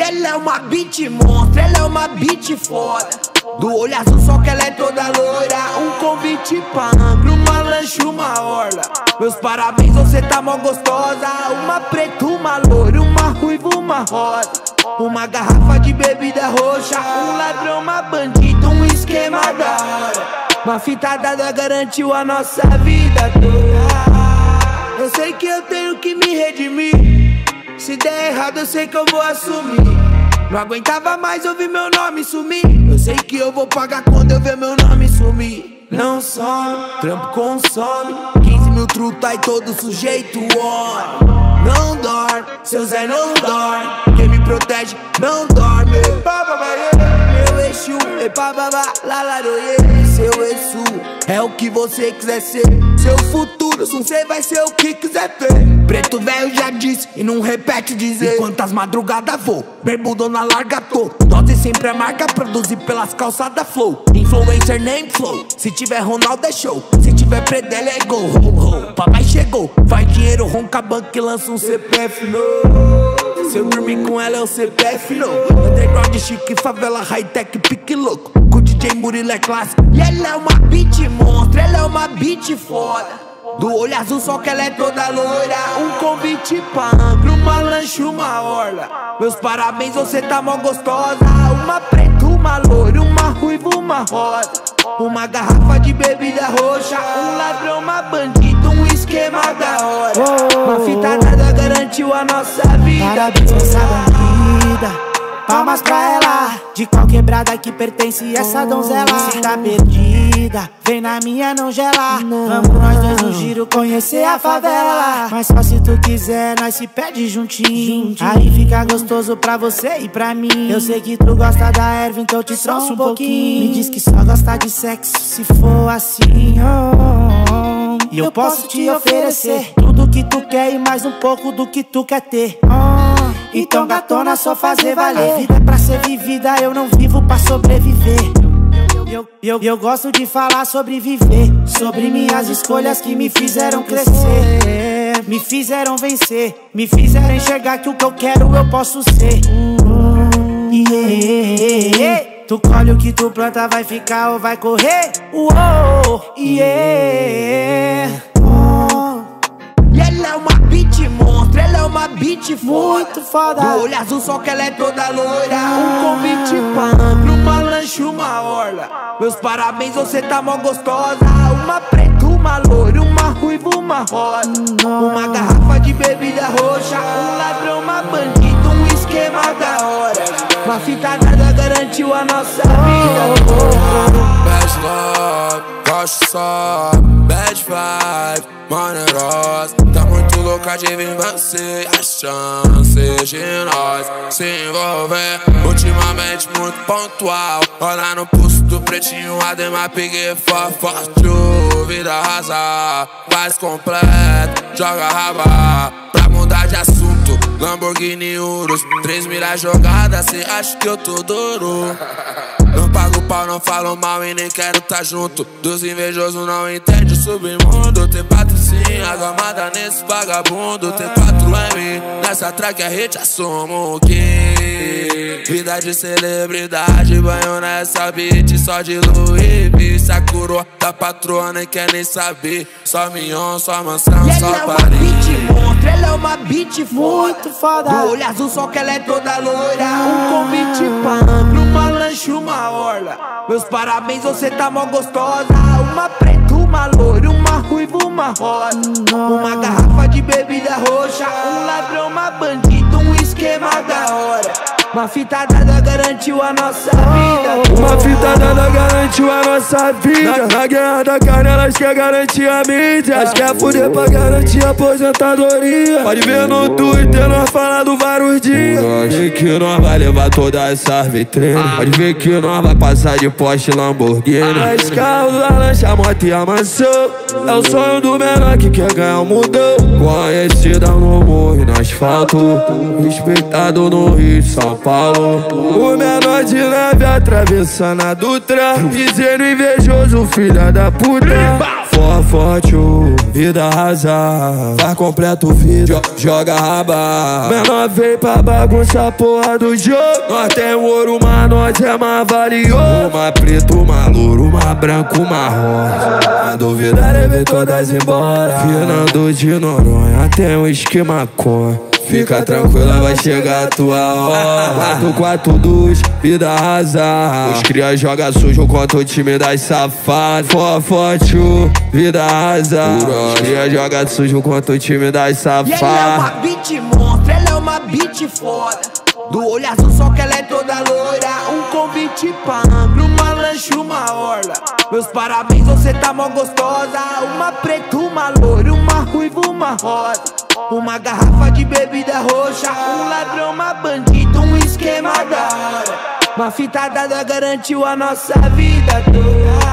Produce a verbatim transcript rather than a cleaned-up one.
ela é uma beat monstro, ela é uma beat foda. Do olho azul só que ela é toda loira. Um convite pra amplo, uma lanche, uma orla. Meus parabéns, você tá mó gostosa. Uma preta, uma loira, uma ruiva, uma rosa. Uma garrafa de bebida roxa. Um ladrão, uma bandida, um esquema da hora. Uma fita dada garantiu a nossa vida toda. Eu sei que eu tenho que me redimir. Se der errado eu sei que eu vou assumir. Não aguentava mais ouvir meu nome sumir. Eu sei que eu vou pagar quando eu ver meu nome sumir. Não some, trampo consome. Quinze mil truta e todo sujeito homem. Não dorme, seu Zé não dorme. Quem me protege não dorme. Meu Exu, epababa, lalaroie. Seu Exu é o que você quiser ser. Seu futuro, você vai ser o que quiser ter. Preto velho já disse e não repete dizer. Quantas madrugadas vou, bermudona larga tô. Dose sempre é marca, produzir pelas calçadas flow. Influencer name flow, se tiver Ronaldo é show. Se tiver Predela é gol, ho, ho. Papai chegou, faz dinheiro, ronca banco e lança um C P F no. Se eu dormir com ela é o C P F no. Underground chique, favela, high-tech, pique louco. Com D J Murilo é clássico. E ela é uma beat monstro, ela é uma beat foda. Do olho azul só que ela é toda loira. Um convite pra amplo, uma lanche, uma orla. Meus parabéns, você tá mó gostosa. Uma preta, uma loira, uma ruiva, uma rosa. Uma garrafa de bebida roxa. Um ladrão, uma bandida, um esquema da hora. Uma fita nada garantiu a nossa vida. Parabéns nessa bandida, palmas pra ela. De qual quebrada que pertence essa donzela. Se tá perdida, vem na minha, não gela. Vamos nós dois no giro conhecer a favela. Mas só se tu quiser, nós se perde juntinho. Aí fica gostoso pra você e pra mim. Eu sei que tu gosta da erva, então eu te trouxe um pouquinho. Me diz que só gosta de sexo, se for assim, oh. E eu posso te oferecer tudo que tu quer e mais um pouco do que tu quer ter, oh. Então gatona, só fazer valer. A vida é pra ser vivida, eu não vivo pra sobreviver. Eu, eu, eu gosto de falar sobre viver, sobre minhas escolhas que me fizeram crescer, me fizeram vencer, me fizeram enxergar que o que eu quero eu posso ser. Yeah, yeah. Tu colhe o que tu planta, vai ficar ou vai correr. Uou, yeah. E ela é uma beat monstro, ela é uma beat muito foda. Do olho azul só que ela é toda loira. Um convite pra amplo, uma lanche, uma orla. Meus parabéns, você tá mó gostosa. Uma preta, uma loira, uma ruiva, uma rosa. Uma garrafa de bebida roxa. Um ladrão, uma bandida, um esquema da hora. Uma fita nada garantiu a nossa vida. Bad love, gosto só, bad vibe, maneirosa. Tá muito louca de vir vencer a chance de nós se envolver. Ultimamente muito pontual. Olha no pulso do pretinho, Ademar, peguei forte, vida arrasa, mais completo, joga raba. Pra mudar de assunto, Lamborghini Urus, três milhas jogadas, cê acha que eu tô duro. Não pago pau, não falo mal e nem quero tá junto. Dos invejosos não entende o submundo. T patrocínio, agamada nesse vagabundo. T quatro M, nessa track a gente assumo que vida de celebridade, banho nessa beat só de Louis V. Se a coroa da patroa nem quer nem saber. Só Mignon, só mansão, só Paris. Ela é uma beat muito foda. Do olho azul só que ela é toda loira. Um convite pra amplo, uma lanche, uma orla. Meus parabéns, você tá mó gostosa. Uma preta, uma loira, uma ruiva, uma rosa. Uma garrafa de bebida roxa. Um ladrão, uma bandida, um esquema da hora. Uma fita dada garantiu a nossa vida. Uma fita dada garantiu a nossa vida. Na, na guerra da carne elas querem garantir a mídia. Elas querem fuder pra garantir a aposentadoria. Pode ver no Twitter nós falando vários dias. Pode ver que nós vai levar toda essa vitrine. Pode ver que nós vai passar de Porsche Lamborghini. As carros, a lancha, a moto e a mansão. É o sonho do menor que quer ganhar o mundão. Conhecida no morro e no asfalto, respeitado no Rio de São Paulo. O menor de leve atravessando a Dutra, dizendo invejoso, filha da puta. For forte, vida rasa, faz completo vida, joga raba. Menor vem pra bagunça a porra do jogo. Nós tem ouro, mas nós é mais valioso. Uma preto, uma louro, uma branco, uma rosa. Na dúvida levei todas embora. Fernando de Noronha tem um esquema com. Fica tranquila, vai chegar a tua hora. quatro quatro dois, vida rasa. Os cria joga sujo contra o time das safadas. For forte, vida rasa. Os cria joga sujo contra o time das safadas. E ela é uma beat monstro, ela é uma beat foda. Do olho azul só que ela é toda loira. Um convite pra amplo, uma lanche, uma orla. Meus parabéns, você tá mó gostosa. Uma preta, uma loira, uma ruiva, uma rosa. Uma garrafa de bebida roxa. Um ladrão, uma bandida, um esquema da hora. Uma fitada garantiu a nossa vida toda.